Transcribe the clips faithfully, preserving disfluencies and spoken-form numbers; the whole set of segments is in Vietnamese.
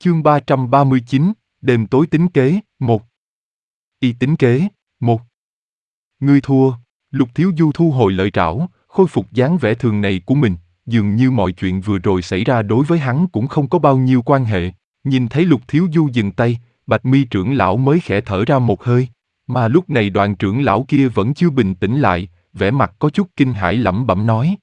Chương ba trăm ba mươi chín, đêm tối tính kế, một. Y tính kế, một. Ngươi thua. Lục Thiếu Du thu hồi lợi trảo, khôi phục dáng vẻ thường này của mình, dường như mọi chuyện vừa rồi xảy ra đối với hắn cũng không có bao nhiêu quan hệ. Nhìn thấy Lục Thiếu Du dừng tay, Bạch Mi trưởng lão mới khẽ thở ra một hơi, mà lúc này Đoàn trưởng lão kia vẫn chưa bình tĩnh lại, vẻ mặt có chút kinh hãi lẩm bẩm nói: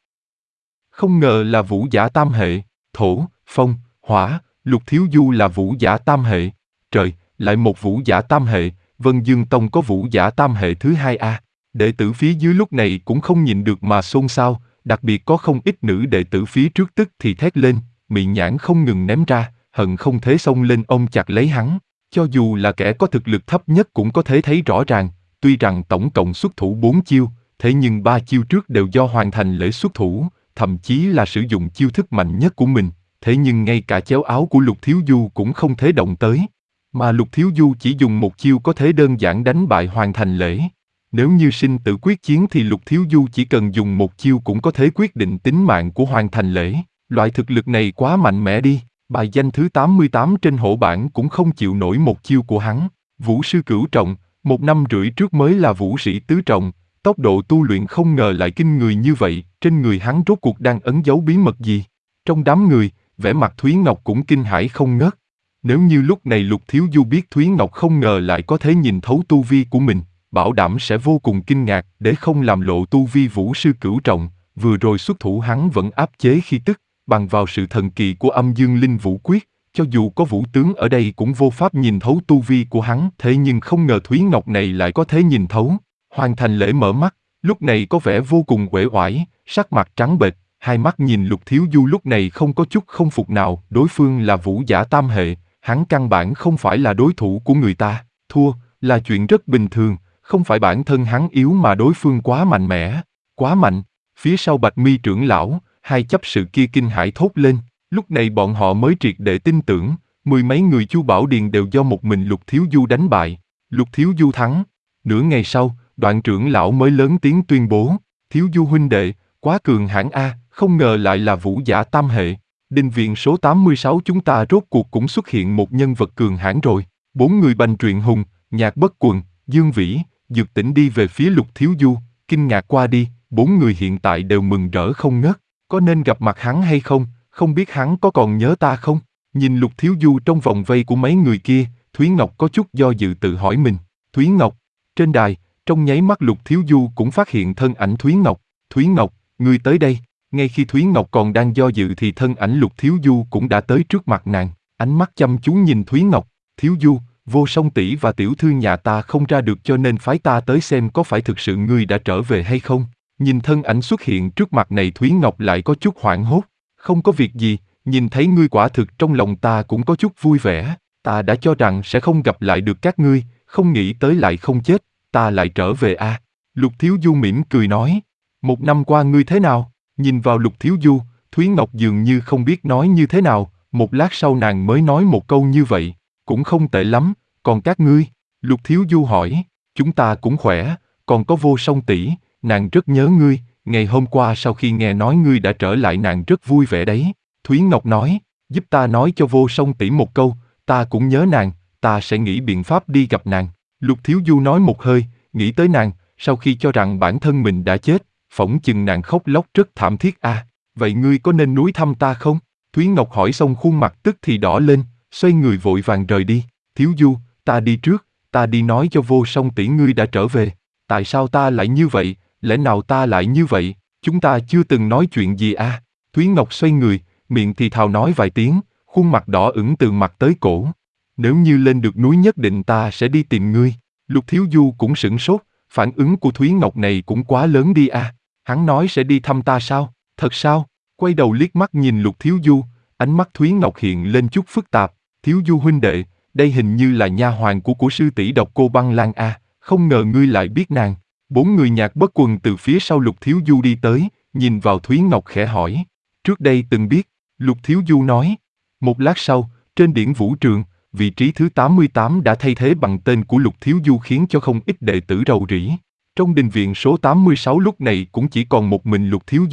không ngờ là vũ giả tam hệ, thổ, phong, hỏa. Lục Thiếu Du là vũ giả tam hệ. Trời, lại một vũ giả tam hệ. Vân Dương Tông có vũ giả tam hệ thứ hai a. Đệ tử phía dưới lúc này cũng không nhịn được mà xôn xao, đặc biệt có không ít nữ đệ tử phía trước tức thì thét lên, miệng nhãn không ngừng ném ra, hận không thể xông lên ôm chặt lấy hắn. Cho dù là kẻ có thực lực thấp nhất cũng có thể thấy rõ ràng, tuy rằng tổng cộng xuất thủ bốn chiêu, thế nhưng ba chiêu trước đều do hoàn thành lễ xuất thủ, thậm chí là sử dụng chiêu thức mạnh nhất của mình. Thế nhưng ngay cả chéo áo của Lục Thiếu Du cũng không thể động tới. Mà Lục Thiếu Du chỉ dùng một chiêu có thể đơn giản đánh bại hoàn thành lễ. Nếu như sinh tử quyết chiến thì Lục Thiếu Du chỉ cần dùng một chiêu cũng có thể quyết định tính mạng của hoàn thành lễ. Loại thực lực này quá mạnh mẽ đi. Bài danh thứ tám mươi tám trên hổ bảng cũng không chịu nổi một chiêu của hắn. Vũ sư cửu trọng, một năm rưỡi trước mới là vũ sĩ tứ trọng. Tốc độ tu luyện không ngờ lại kinh người như vậy. Trên người hắn rốt cuộc đang ẩn giấu bí mật gì? Trong đám người, vẻ mặt Thúy Ngọc cũng kinh hãi không ngớt. Nếu như lúc này Lục Thiếu Du biết Thúy Ngọc không ngờ lại có thể nhìn thấu tu vi của mình, bảo đảm sẽ vô cùng kinh ngạc. Để không làm lộ tu vi vũ sư cửu trọng, vừa rồi xuất thủ hắn vẫn áp chế khi tức, bằng vào sự thần kỳ của âm dương linh vũ quyết, cho dù có vũ tướng ở đây cũng vô pháp nhìn thấu tu vi của hắn. Thế nhưng không ngờ Thúy Ngọc này lại có thể nhìn thấu. Hoàn thành lễ mở mắt, lúc này có vẻ vô cùng uể oải, sắc mặt trắng bệch. Hai mắt nhìn Lục Thiếu Du lúc này không có chút không phục nào. Đối phương là vũ giả tam hệ, hắn căn bản không phải là đối thủ của người ta. Thua là chuyện rất bình thường, không phải bản thân hắn yếu mà đối phương quá mạnh mẽ, quá mạnh. Phía sau Bạch Mi trưởng lão, hai chấp sự kia kinh hãi thốt lên. Lúc này bọn họ mới triệt để tin tưởng, mười mấy người Chu Bảo Điền đều do một mình Lục Thiếu Du đánh bại. Lục Thiếu Du thắng. Nửa ngày sau, Đoạn trưởng lão mới lớn tiếng tuyên bố: Thiếu Du huynh đệ, quá cường hãn a, không ngờ lại là vũ giả tam hệ. Đình viện số tám mươi sáu chúng ta rốt cuộc cũng xuất hiện một nhân vật cường hãn rồi. Bốn người Bành Truyện Hùng, Nhạc Bất Quần, Dương Vĩ, Dược Tĩnh đi về phía Lục Thiếu Du, kinh ngạc qua đi. Bốn người hiện tại đều mừng rỡ không ngớt. Có nên gặp mặt hắn hay không? Không biết hắn có còn nhớ ta không? Nhìn Lục Thiếu Du trong vòng vây của mấy người kia, Thúy Ngọc có chút do dự tự hỏi mình. Thúy Ngọc. Trên đài, trong nháy mắt Lục Thiếu Du cũng phát hiện thân ảnh Thúy Ngọc. Thúy Ngọc, ngươi tới đây. Ngay khi Thúy Ngọc còn đang do dự thì thân ảnh Lục Thiếu Du cũng đã tới trước mặt nàng, ánh mắt chăm chú nhìn Thúy Ngọc. Thiếu Du, Vô Song tỷ và tiểu thư nhà ta không ra được cho nên phái ta tới xem có phải thực sự ngươi đã trở về hay không. Nhìn thân ảnh xuất hiện trước mặt này Thúy Ngọc lại có chút hoảng hốt. Không có việc gì, nhìn thấy ngươi quả thực trong lòng ta cũng có chút vui vẻ. Ta đã cho rằng sẽ không gặp lại được các ngươi, không nghĩ tới lại không chết, ta lại trở về a. À. Lục Thiếu Du mỉm cười nói, một năm qua ngươi thế nào? Nhìn vào Lục Thiếu Du, Thúy Ngọc dường như không biết nói như thế nào, một lát sau nàng mới nói một câu như vậy, cũng không tệ lắm, còn các ngươi? Lục Thiếu Du hỏi, chúng ta cũng khỏe, còn có Vô Song tỷ, nàng rất nhớ ngươi, ngày hôm qua sau khi nghe nói ngươi đã trở lại nàng rất vui vẻ đấy. Thúy Ngọc nói, giúp ta nói cho Vô Song tỷ một câu, ta cũng nhớ nàng, ta sẽ nghĩ biện pháp đi gặp nàng. Lục Thiếu Du nói một hơi, nghĩ tới nàng, sau khi cho rằng bản thân mình đã chết, phỏng chừng nàng khóc lóc rất thảm thiết a. À, vậy ngươi có nên núi thăm ta không? Thúy Ngọc hỏi xong khuôn mặt tức thì đỏ lên, xoay người vội vàng rời đi. Thiếu Du, ta đi trước, ta đi nói cho Vô Song tỷ ngươi đã trở về. Tại sao ta lại như vậy, lẽ nào ta lại như vậy, chúng ta chưa từng nói chuyện gì à? Thúy Ngọc xoay người, miệng thì thào nói vài tiếng, khuôn mặt đỏ ửng từ mặt tới cổ. Nếu như lên được núi nhất định ta sẽ đi tìm ngươi. Lục Thiếu Du cũng sửng sốt, phản ứng của Thúy Ngọc này cũng quá lớn đi à. Hắn nói sẽ đi thăm ta sao? Thật sao? Quay đầu liếc mắt nhìn Lục Thiếu Du, ánh mắt Thúy Ngọc hiện lên chút phức tạp. Thiếu Du huynh đệ, đây hình như là nha hoàn của của sư tỷ Độc Cô Băng Lan à, không ngờ ngươi lại biết nàng. Bốn người Nhạc Bất Quần từ phía sau Lục Thiếu Du đi tới, nhìn vào Thúy Ngọc khẽ hỏi. Trước đây từng biết, Lục Thiếu Du nói. Một lát sau, trên điển vũ trường, vị trí thứ tám mươi tám đã thay thế bằng tên của Lục Thiếu Du khiến cho không ít đệ tử rầu rĩ. Trong đình viện số tám mươi sáu lúc này cũng chỉ còn một mình Lục Thiếu Du,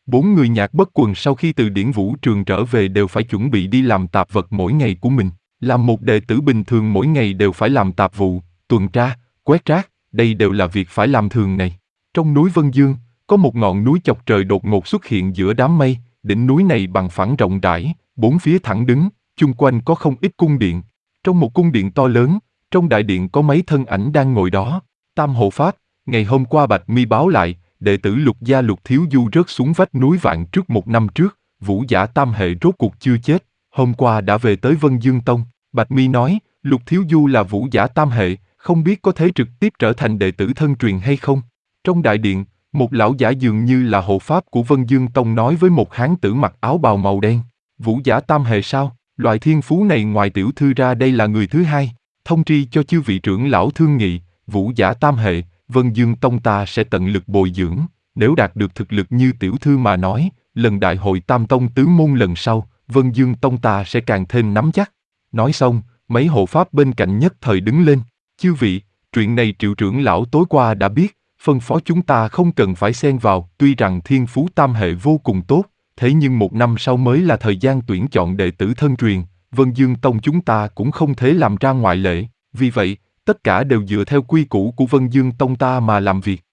Bốn người nhạc bất quần sau khi từ điển vũ trường trở về đều phải chuẩn bị đi làm tạp vật mỗi ngày của mình. Làm một đệ tử bình thường mỗi ngày đều phải làm tạp vụ, tuần tra, quét rác, đây đều là việc phải làm thường ngày. Trong núi Vân Dương, có một ngọn núi chọc trời đột ngột xuất hiện giữa đám mây, đỉnh núi này bằng phẳng rộng rãi, bốn phía thẳng đứng, chung quanh có không ít cung điện. Trong một cung điện to lớn, trong đại điện có mấy thân ảnh đang ngồi đó. Tam hộ pháp, ngày hôm qua Bạch Mi báo lại, đệ tử Lục gia Lục Thiếu Du rớt xuống vách núi Vạn trước một năm trước, Vũ giả Tam hệ rốt cuộc chưa chết, hôm qua đã về tới Vân Dương Tông. Bạch Mi nói, Lục Thiếu Du là Vũ giả Tam hệ, không biết có thể trực tiếp trở thành đệ tử thân truyền hay không. Trong đại điện, một lão giả dường như là hộ pháp của Vân Dương Tông nói với một hán tử mặc áo bào màu đen, Vũ giả Tam hệ sao? Loại thiên phú này ngoài tiểu thư ra đây là người thứ hai, thông tri cho chư vị trưởng lão thương nghị, Vũ giả Tam hệ, Vân Dương Tông ta sẽ tận lực bồi dưỡng, nếu đạt được thực lực như tiểu thư mà nói, lần đại hội Tam Tông tứ môn lần sau, Vân Dương Tông ta sẽ càng thêm nắm chắc. Nói xong, mấy hộ pháp bên cạnh nhất thời đứng lên, chư vị, chuyện này Triệu trưởng lão tối qua đã biết, phân phó chúng ta không cần phải xen vào, tuy rằng thiên phú Tam hệ vô cùng tốt, thế nhưng một năm sau mới là thời gian tuyển chọn đệ tử thân truyền, Vân Dương Tông chúng ta cũng không thể làm ra ngoại lệ, vì vậy, tất cả đều dựa theo quy củ của Vân Dương Tông ta mà làm việc.